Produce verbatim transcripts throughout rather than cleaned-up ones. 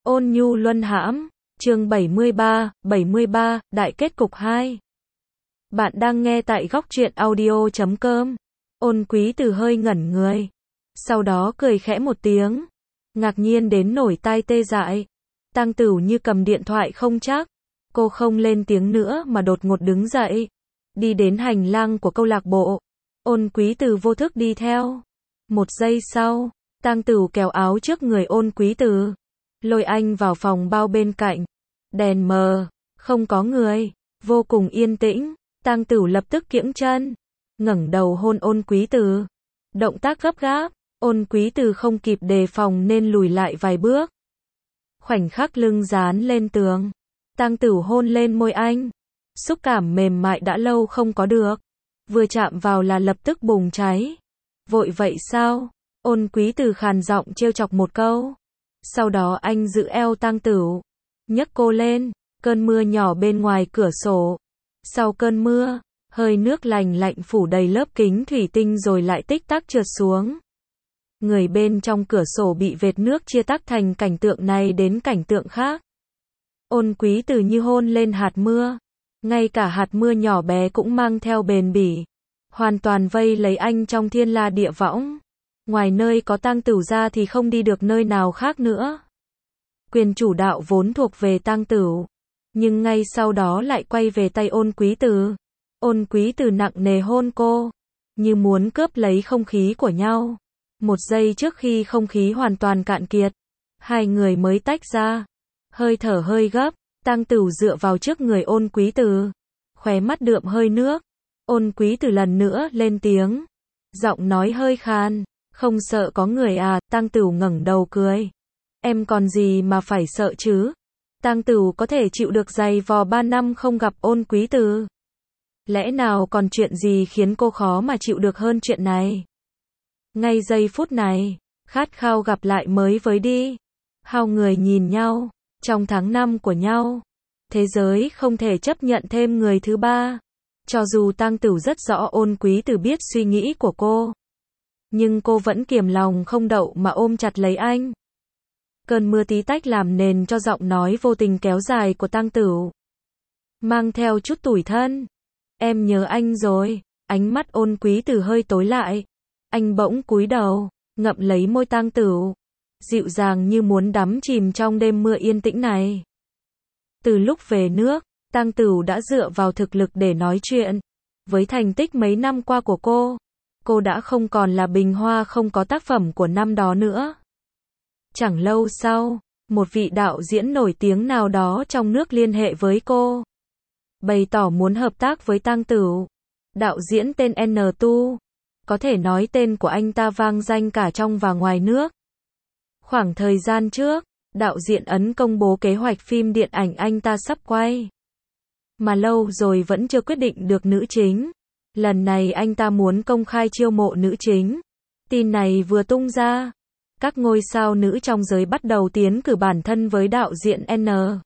Ôn nhu luân hãm, chương bảy mươi ba, bảy mươi ba, đại kết cục hai. Bạn đang nghe tại góc truyện audio chấm com. Ôn Quý Từ hơi ngẩn người, sau đó cười khẽ một tiếng, ngạc nhiên đến nổi tai tê dại. Tang Tửu như cầm điện thoại không chắc, cô không lên tiếng nữa mà đột ngột đứng dậy, đi đến hành lang của câu lạc bộ. Ôn Quý Từ vô thức đi theo. Một giây sau, Tang Tửu kéo áo trước người Ôn Quý Từ, lôi anh vào phòng bao bên cạnh. Đèn mờ, không có người, vô cùng yên tĩnh. Tang Tửu lập tức kiễng chân, ngẩng đầu hôn Ôn Quý Từ. Động tác gấp gáp, Ôn Quý Từ không kịp đề phòng nên lùi lại vài bước. Khoảnh khắc lưng dán lên tường, Tang Tửu hôn lên môi anh. Xúc cảm mềm mại đã lâu không có được, vừa chạm vào là lập tức bùng cháy. Vội vậy sao? Ôn Quý Từ khàn giọng trêu chọc một câu. Sau đó anh giữ eo Tang Tửu, nhấc cô lên. Cơn mưa nhỏ bên ngoài cửa sổ. Sau cơn mưa, hơi nước lành lạnh phủ đầy lớp kính thủy tinh rồi lại tích tắc trượt xuống. Người bên trong cửa sổ bị vệt nước chia tách thành cảnh tượng này đến cảnh tượng khác. Ôn Quý Từ như hôn lên hạt mưa, ngay cả hạt mưa nhỏ bé cũng mang theo bền bỉ, hoàn toàn vây lấy anh trong thiên la địa võng. Ngoài nơi có Tang Tửu ra thì không đi được nơi nào khác nữa. Quyền chủ đạo vốn thuộc về Tang Tửu, nhưng ngay sau đó lại quay về tay Ôn Quý Từ. Ôn Quý Từ nặng nề hôn cô, như muốn cướp lấy không khí của nhau. Một giây trước khi không khí hoàn toàn cạn kiệt, hai người mới tách ra. Hơi thở hơi gấp, Tang Tửu dựa vào trước người Ôn Quý Từ, khóe mắt đượm hơi nước. Ôn Quý Từ lần nữa lên tiếng, giọng nói hơi khan, không sợ có người à? Tang Tửu ngẩng đầu cười. Em còn gì mà phải sợ chứ? Tang Tửu có thể chịu được giày vò ba năm không gặp Ôn Quý Từ. Lẽ nào còn chuyện gì khiến cô khó mà chịu được hơn chuyện này? Ngay giây phút này, khát khao gặp lại mới với đi. Hai người nhìn nhau, trong tháng năm của nhau. Thế giới không thể chấp nhận thêm người thứ ba. Cho dù Tang Tửu rất rõ Ôn Quý Từ biết suy nghĩ của cô, nhưng cô vẫn kiềm lòng không đậu mà ôm chặt lấy anh. Cơn mưa tí tách làm nền cho giọng nói vô tình kéo dài của Tang Tửu, mang theo chút tủi thân. Em nhớ anh rồi. Ánh mắt Ôn Quý Từ hơi tối lại. Anh bỗng cúi đầu, ngậm lấy môi Tang Tửu, dịu dàng như muốn đắm chìm trong đêm mưa yên tĩnh này. Từ lúc về nước, Tang Tửu đã dựa vào thực lực để nói chuyện. Với thành tích mấy năm qua của cô, cô đã không còn là bình hoa không có tác phẩm của năm đó nữa. Chẳng lâu sau, một vị đạo diễn nổi tiếng nào đó trong nước liên hệ với cô, bày tỏ muốn hợp tác với Tang Tửu. Đạo diễn tên en tu, có thể nói tên của anh ta vang danh cả trong và ngoài nước. Khoảng thời gian trước, đạo diễn Ấn công bố kế hoạch phim điện ảnh anh ta sắp quay, mà lâu rồi vẫn chưa quyết định được nữ chính. Lần này anh ta muốn công khai chiêu mộ nữ chính. Tin này vừa tung ra, các ngôi sao nữ trong giới bắt đầu tiến cử bản thân với đạo diễn N.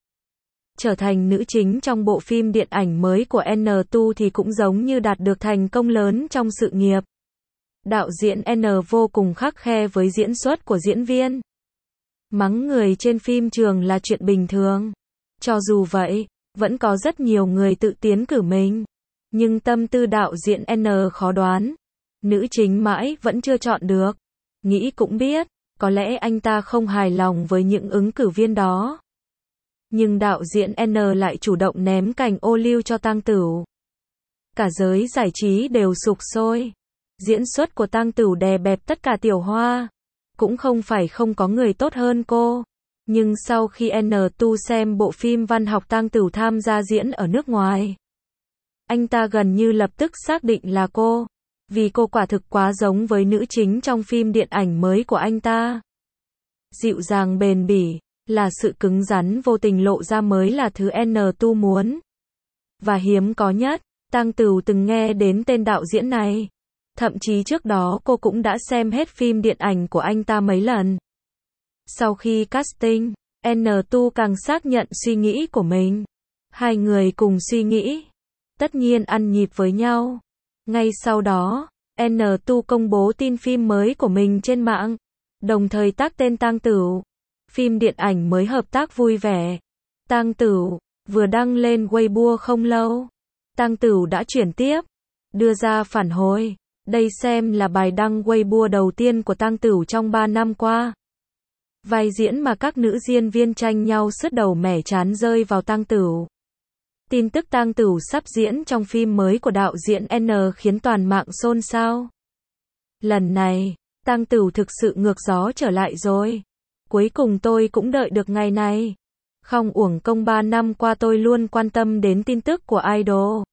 Trở thành nữ chính trong bộ phim điện ảnh mới của en tu thì cũng giống như đạt được thành công lớn trong sự nghiệp. Đạo diễn N vô cùng khắt khe với diễn xuất của diễn viên. Mắng người trên phim trường là chuyện bình thường. Cho dù vậy, vẫn có rất nhiều người tự tiến cử mình. Nhưng tâm tư đạo diễn N khó đoán. Nữ chính mãi vẫn chưa chọn được. Nghĩ cũng biết, có lẽ anh ta không hài lòng với những ứng cử viên đó. Nhưng đạo diễn N lại chủ động ném cành ô liu cho Tang Tửu. Cả giới giải trí đều sục sôi. Diễn xuất của Tang Tửu đè bẹp tất cả tiểu hoa. Cũng không phải không có người tốt hơn cô. Nhưng sau khi en tu xem bộ phim văn học Tang Tửu tham gia diễn ở nước ngoài, anh ta gần như lập tức xác định là cô. Vì cô quả thực quá giống với nữ chính trong phim điện ảnh mới của anh ta. Dịu dàng bền bỉ, là sự cứng rắn vô tình lộ ra mới là thứ en tu muốn. Và hiếm có nhất, Tang Tửu từng nghe đến tên đạo diễn này. Thậm chí trước đó cô cũng đã xem hết phim điện ảnh của anh ta mấy lần. Sau khi casting, en tu càng xác nhận suy nghĩ của mình. Hai người cùng suy nghĩ, tất nhiên ăn nhịp với nhau. Ngay sau đó, en tu công bố tin phim mới của mình trên mạng, đồng thời tag tên Tang Tửu. Phim điện ảnh mới hợp tác vui vẻ. Tang Tửu vừa đăng lên Weibo không lâu, Tang Tửu đã chuyển tiếp, đưa ra phản hồi. Đây xem là bài đăng Weibo đầu tiên của Tang Tửu trong ba năm qua. Vai diễn mà các nữ diễn viên tranh nhau sứt đầu mẻ trán rơi vào Tang Tửu. Tin tức Tang Tửu sắp diễn trong phim mới của đạo diễn N khiến toàn mạng xôn xao. Lần này, Tang Tửu thực sự ngược gió trở lại rồi. Cuối cùng tôi cũng đợi được ngày này. Không uổng công ba năm qua tôi luôn quan tâm đến tin tức của idol.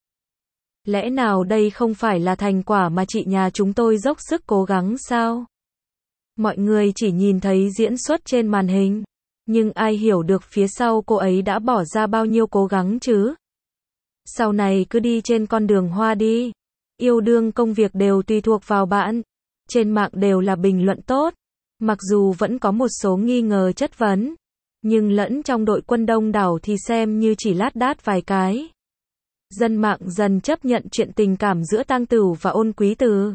Lẽ nào đây không phải là thành quả mà chị nhà chúng tôi dốc sức cố gắng sao? Mọi người chỉ nhìn thấy diễn xuất trên màn hình, nhưng ai hiểu được phía sau cô ấy đã bỏ ra bao nhiêu cố gắng chứ? Sau này cứ đi trên con đường hoa đi. Yêu đương công việc đều tùy thuộc vào bạn. Trên mạng đều là bình luận tốt. Mặc dù vẫn có một số nghi ngờ chất vấn, nhưng lẫn trong đội quân đông đảo thì xem như chỉ lát đát vài cái. Dân mạng dần chấp nhận chuyện tình cảm giữa Tang Tửu và Ôn Quý Từ.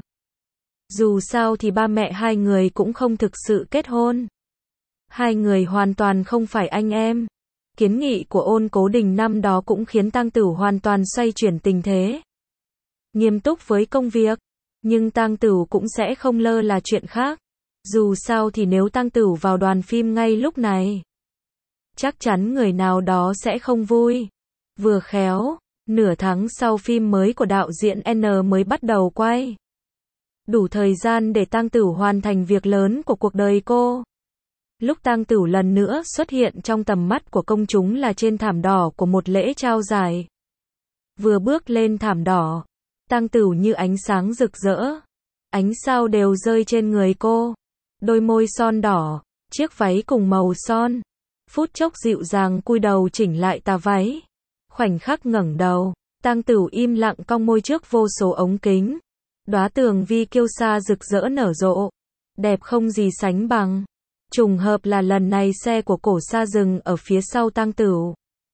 Dù sao thì ba mẹ hai người cũng không thực sự kết hôn. Hai người hoàn toàn không phải anh em. Kiến nghị của Ôn Cố Đình năm đó cũng khiến Tang Tửu hoàn toàn xoay chuyển tình thế. Nghiêm túc với công việc, nhưng Tang Tửu cũng sẽ không lơ là chuyện khác. Dù sao thì nếu Tang Tửu vào đoàn phim ngay lúc này, chắc chắn người nào đó sẽ không vui. Vừa khéo, nửa tháng sau phim mới của đạo diễn N mới bắt đầu quay. Đủ thời gian để Tang Tửu hoàn thành việc lớn của cuộc đời cô. Lúc Tang Tửu lần nữa xuất hiện trong tầm mắt của công chúng là trên thảm đỏ của một lễ trao giải. Vừa bước lên thảm đỏ, Tang Tửu như ánh sáng rực rỡ. Ánh sao đều rơi trên người cô. Đôi môi son đỏ, chiếc váy cùng màu son. Phút chốc dịu dàng cúi đầu chỉnh lại tà váy. Khoảnh khắc ngẩng đầu, Tang Tửu im lặng cong môi trước vô số ống kính. Đóa tường vi kiêu sa rực rỡ nở rộ, đẹp không gì sánh bằng. Trùng hợp là lần này xe của Cổ Sa dừng ở phía sau Tang Tửu.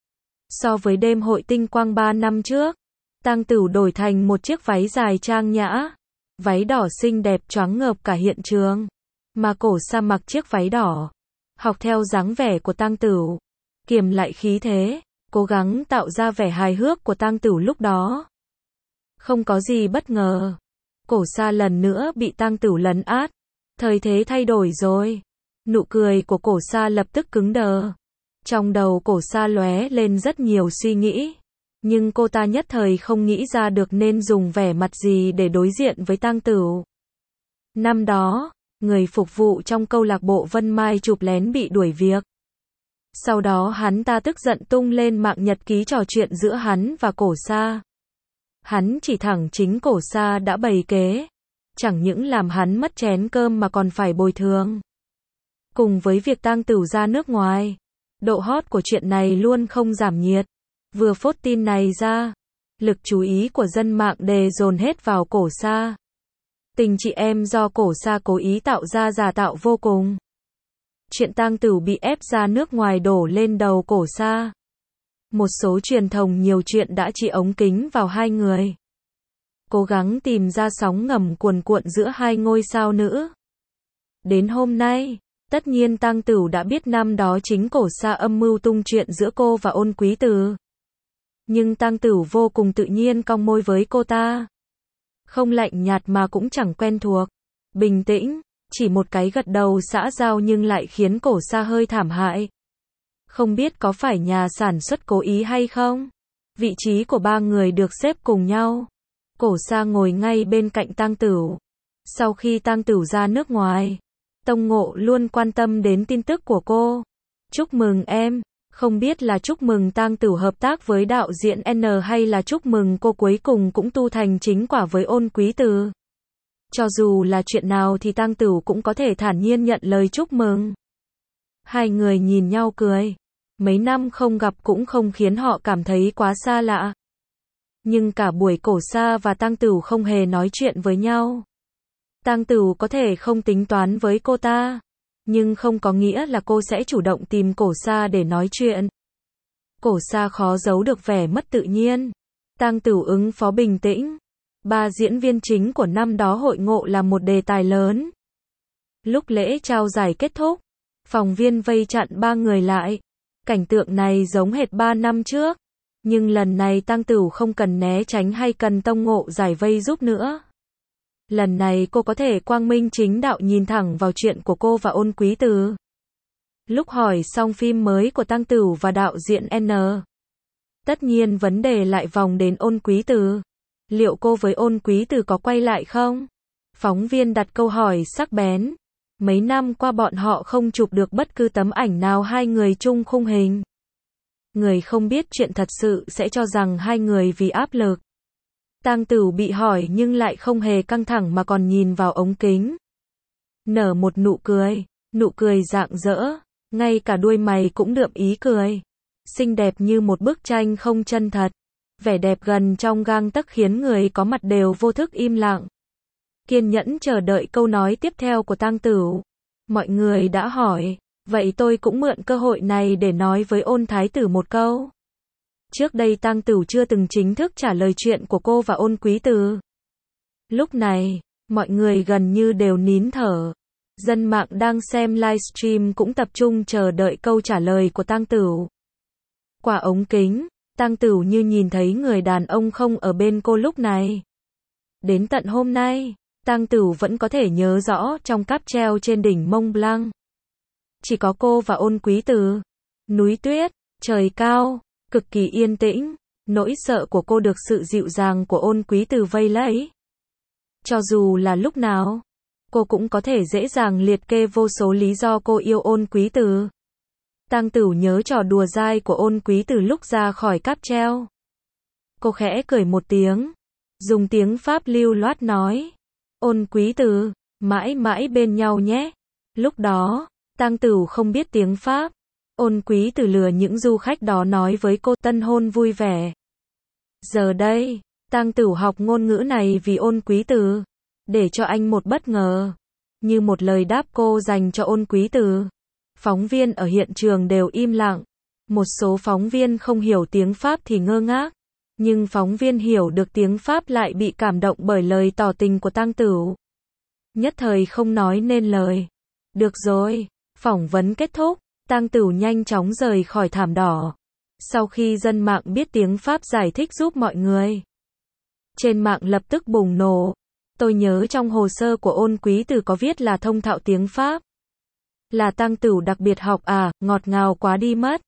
So với đêm hội tinh quang ba năm trước, Tang Tửu đổi thành một chiếc váy dài trang nhã. Váy đỏ xinh đẹp choáng ngợp cả hiện trường. Mà Cổ Sa mặc chiếc váy đỏ, học theo dáng vẻ của Tang Tửu, kiềm lại khí thế, cố gắng tạo ra vẻ hài hước của Tang Tửu lúc đó. Không có gì bất ngờ, Cổ Sa lần nữa bị Tang Tửu lấn át. Thời thế thay đổi rồi. Nụ cười của Cổ Sa lập tức cứng đờ. Trong đầu Cổ Sa lóe lên rất nhiều suy nghĩ, nhưng cô ta nhất thời không nghĩ ra được nên dùng vẻ mặt gì để đối diện với Tang Tửu. Năm đó, người phục vụ trong câu lạc bộ Vân Mai chụp lén bị đuổi việc. Sau đó hắn ta tức giận tung lên mạng nhật ký trò chuyện giữa hắn và Cổ Sa. Hắn chỉ thẳng chính Cổ Sa đã bày kế, chẳng những làm hắn mất chén cơm mà còn phải bồi thường. Cùng với việc Tang Tửu ra nước ngoài, độ hot của chuyện này luôn không giảm nhiệt. Vừa phốt tin này ra, lực chú ý của dân mạng đề dồn hết vào Cổ Sa. Tình chị em do Cổ Sa cố ý tạo ra giả tạo vô cùng. Chuyện Tang Tửu bị ép ra nước ngoài đổ lên đầu Cổ Sa. Một số truyền thông nhiều chuyện đã chỉ ống kính vào hai người, cố gắng tìm ra sóng ngầm cuồn cuộn giữa hai ngôi sao nữ. Đến hôm nay, tất nhiên Tang Tửu đã biết năm đó chính Cổ Sa âm mưu tung chuyện giữa cô và Ôn Quý Từ. Nhưng Tang Tửu vô cùng tự nhiên cong môi với cô ta. Không lạnh nhạt mà cũng chẳng quen thuộc. Bình tĩnh, chỉ một cái gật đầu xã giao nhưng lại khiến Cổ Sa hơi thảm hại. Không biết có phải nhà sản xuất cố ý hay không? Vị trí của ba người được xếp cùng nhau. Cổ Sa ngồi ngay bên cạnh Tang Tửu. Sau khi Tang Tửu ra nước ngoài, Tông Ngộ luôn quan tâm đến tin tức của cô. Chúc mừng em. Không biết là chúc mừng Tang Tửu hợp tác với đạo diễn N hay là chúc mừng cô cuối cùng cũng tu thành chính quả với Ôn Quý Từ. Cho dù là chuyện nào thì Tang Tửu cũng có thể thản nhiên nhận lời chúc mừng. Hai người nhìn nhau cười. Mấy năm không gặp cũng không khiến họ cảm thấy quá xa lạ. Nhưng cả buổi Cổ Sa và Tang Tửu không hề nói chuyện với nhau. Tang Tửu có thể không tính toán với cô ta, nhưng không có nghĩa là cô sẽ chủ động tìm Cổ Sa để nói chuyện. Cổ Sa khó giấu được vẻ mất tự nhiên. Tang Tửu ứng phó bình tĩnh. Ba diễn viên chính của năm đó hội ngộ là một đề tài lớn. Lúc lễ trao giải kết thúc, Phòng viên vây chặn ba người lại. Cảnh tượng này giống hệt ba năm trước. Nhưng lần này Tang Tửu không cần né tránh hay cần Tông Ngộ giải vây giúp nữa. Lần này cô có thể quang minh chính đạo nhìn thẳng vào chuyện của cô và Ôn Quý Từ. Lúc hỏi xong phim mới của Tang Tửu và đạo diễn N. Tất nhiên vấn đề lại vòng đến Ôn Quý Từ. Liệu cô với Ôn Quý Từ có quay lại không? Phóng viên đặt câu hỏi sắc bén. Mấy năm qua bọn họ không chụp được bất cứ tấm ảnh nào hai người chung khung hình. Người không biết chuyện thật sự sẽ cho rằng hai người vì áp lực. Tang Tửu bị hỏi nhưng lại không hề căng thẳng mà còn nhìn vào ống kính. Nở một nụ cười, nụ cười rạng rỡ, ngay cả đuôi mày cũng đượm ý cười. Xinh đẹp như một bức tranh không chân thật. Vẻ đẹp gần trong gang tấc khiến người có mặt đều vô thức im lặng. Kiên nhẫn chờ đợi câu nói tiếp theo của Tang Tửu. Mọi người đã hỏi, vậy tôi cũng mượn cơ hội này để nói với Ôn Thái Tử một câu. Trước đây Tang Tửu chưa từng chính thức trả lời chuyện của cô và Ôn Quý Từ. Lúc này, mọi người gần như đều nín thở. Dân mạng đang xem livestream cũng tập trung chờ đợi câu trả lời của Tang Tửu. Qua ống kính, Tang Tửu như nhìn thấy người đàn ông không ở bên cô lúc này. Đến tận hôm nay, Tang Tửu vẫn có thể nhớ rõ trong cáp treo trên đỉnh Mont Blanc. Chỉ có cô và Ôn Quý Từ. Núi tuyết, trời cao, cực kỳ yên tĩnh, nỗi sợ của cô được sự dịu dàng của Ôn Quý Từ vây lấy. Cho dù là lúc nào, cô cũng có thể dễ dàng liệt kê vô số lý do cô yêu Ôn Quý Từ. Tang Tửu nhớ trò đùa dai của Ôn Quý Từ lúc ra khỏi cáp treo. Cô khẽ cười một tiếng, dùng tiếng Pháp lưu loát nói, Ôn Quý Từ, mãi mãi bên nhau nhé. Lúc đó, Tang Tửu không biết tiếng Pháp. Ôn Quý Từ lừa những du khách đó nói với cô tân hôn vui vẻ. Giờ đây, Tang Tửu học ngôn ngữ này vì Ôn Quý Từ, để cho anh một bất ngờ. Như một lời đáp cô dành cho Ôn Quý Từ. Phóng viên ở hiện trường đều im lặng. Một số phóng viên không hiểu tiếng Pháp thì ngơ ngác. Nhưng phóng viên hiểu được tiếng Pháp lại bị cảm động bởi lời tỏ tình của Tang Tửu. Nhất thời không nói nên lời. Được rồi, phỏng vấn kết thúc, Tang Tửu nhanh chóng rời khỏi thảm đỏ. Sau khi dân mạng biết tiếng Pháp giải thích giúp mọi người. Trên mạng lập tức bùng nổ. Tôi nhớ trong hồ sơ của Ôn Quý Từ có viết là thông thạo tiếng Pháp. Là Tang Tửu đặc biệt học à, ngọt ngào quá đi mất.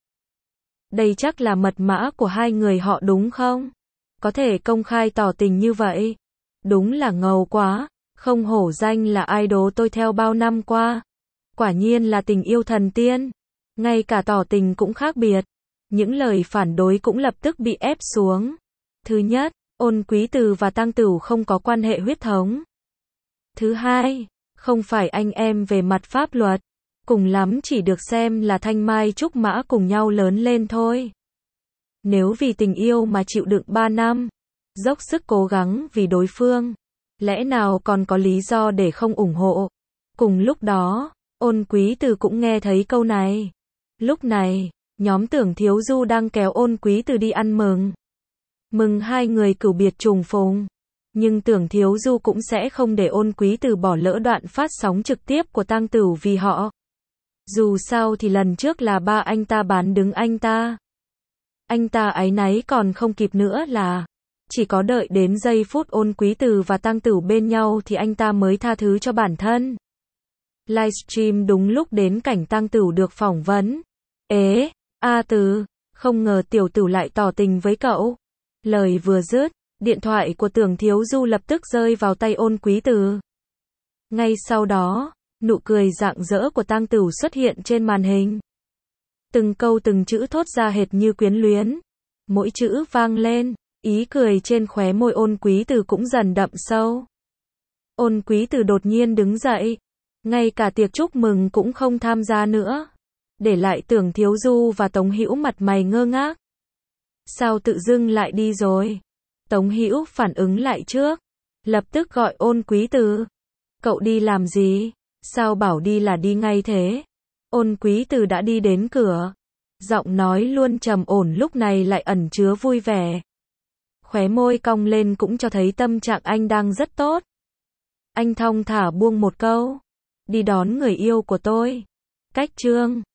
Đây chắc là mật mã của hai người họ đúng không? Có thể công khai tỏ tình như vậy. Đúng là ngầu quá, không hổ danh là idol tôi theo bao năm qua. Quả nhiên là tình yêu thần tiên. Ngay cả tỏ tình cũng khác biệt. Những lời phản đối cũng lập tức bị ép xuống. Thứ nhất, Ôn Quý Từ và Tang Tửu không có quan hệ huyết thống. Thứ hai, không phải anh em về mặt pháp luật. Cùng lắm chỉ được xem là thanh mai trúc mã cùng nhau lớn lên thôi. Nếu vì tình yêu mà chịu đựng ba năm, dốc sức cố gắng vì đối phương, lẽ nào còn có lý do để không ủng hộ? Cùng lúc đó, Ôn Quý Từ cũng nghe thấy câu này. Lúc này, nhóm Tưởng Thiếu Du đang kéo Ôn Quý Từ đi ăn mừng. Mừng hai người cửu biệt trùng phùng. Nhưng Tưởng Thiếu Du cũng sẽ không để Ôn Quý Từ bỏ lỡ đoạn phát sóng trực tiếp của Tang Tửu vì họ. Dù sao thì lần trước là ba anh ta bán đứng anh ta. Anh ta áy náy còn không kịp nữa là chỉ có đợi đến giây phút Ôn Quý Từ và Tang Tửu bên nhau thì anh ta mới tha thứ cho bản thân. Livestream đúng lúc đến cảnh Tang Tửu được phỏng vấn. Ế, A Từ, không ngờ tiểu Tửu lại tỏ tình với cậu. Lời vừa dứt, điện thoại của Tưởng Thiếu Du lập tức rơi vào tay Ôn Quý Từ. Ngay sau đó, nụ cười rạng rỡ của Tang Tửu xuất hiện trên màn hình. Từng câu từng chữ thốt ra hệt như quyến luyến. Mỗi chữ vang lên, ý cười trên khóe môi Ôn Quý Từ cũng dần đậm sâu. Ôn Quý Từ đột nhiên đứng dậy. Ngay cả tiệc chúc mừng cũng không tham gia nữa. Để lại Tưởng Thiếu Du và Tống Hữu mặt mày ngơ ngác. Sao tự dưng lại đi rồi? Tống Hữu phản ứng lại trước. Lập tức gọi Ôn Quý Từ. Cậu đi làm gì? Sao bảo đi là đi ngay thế? Ôn Quý Từ đã đi đến cửa. Giọng nói luôn trầm ổn lúc này lại ẩn chứa vui vẻ. Khóe môi cong lên cũng cho thấy tâm trạng anh đang rất tốt. Anh thong thả buông một câu. Đi đón người yêu của tôi. Cách chương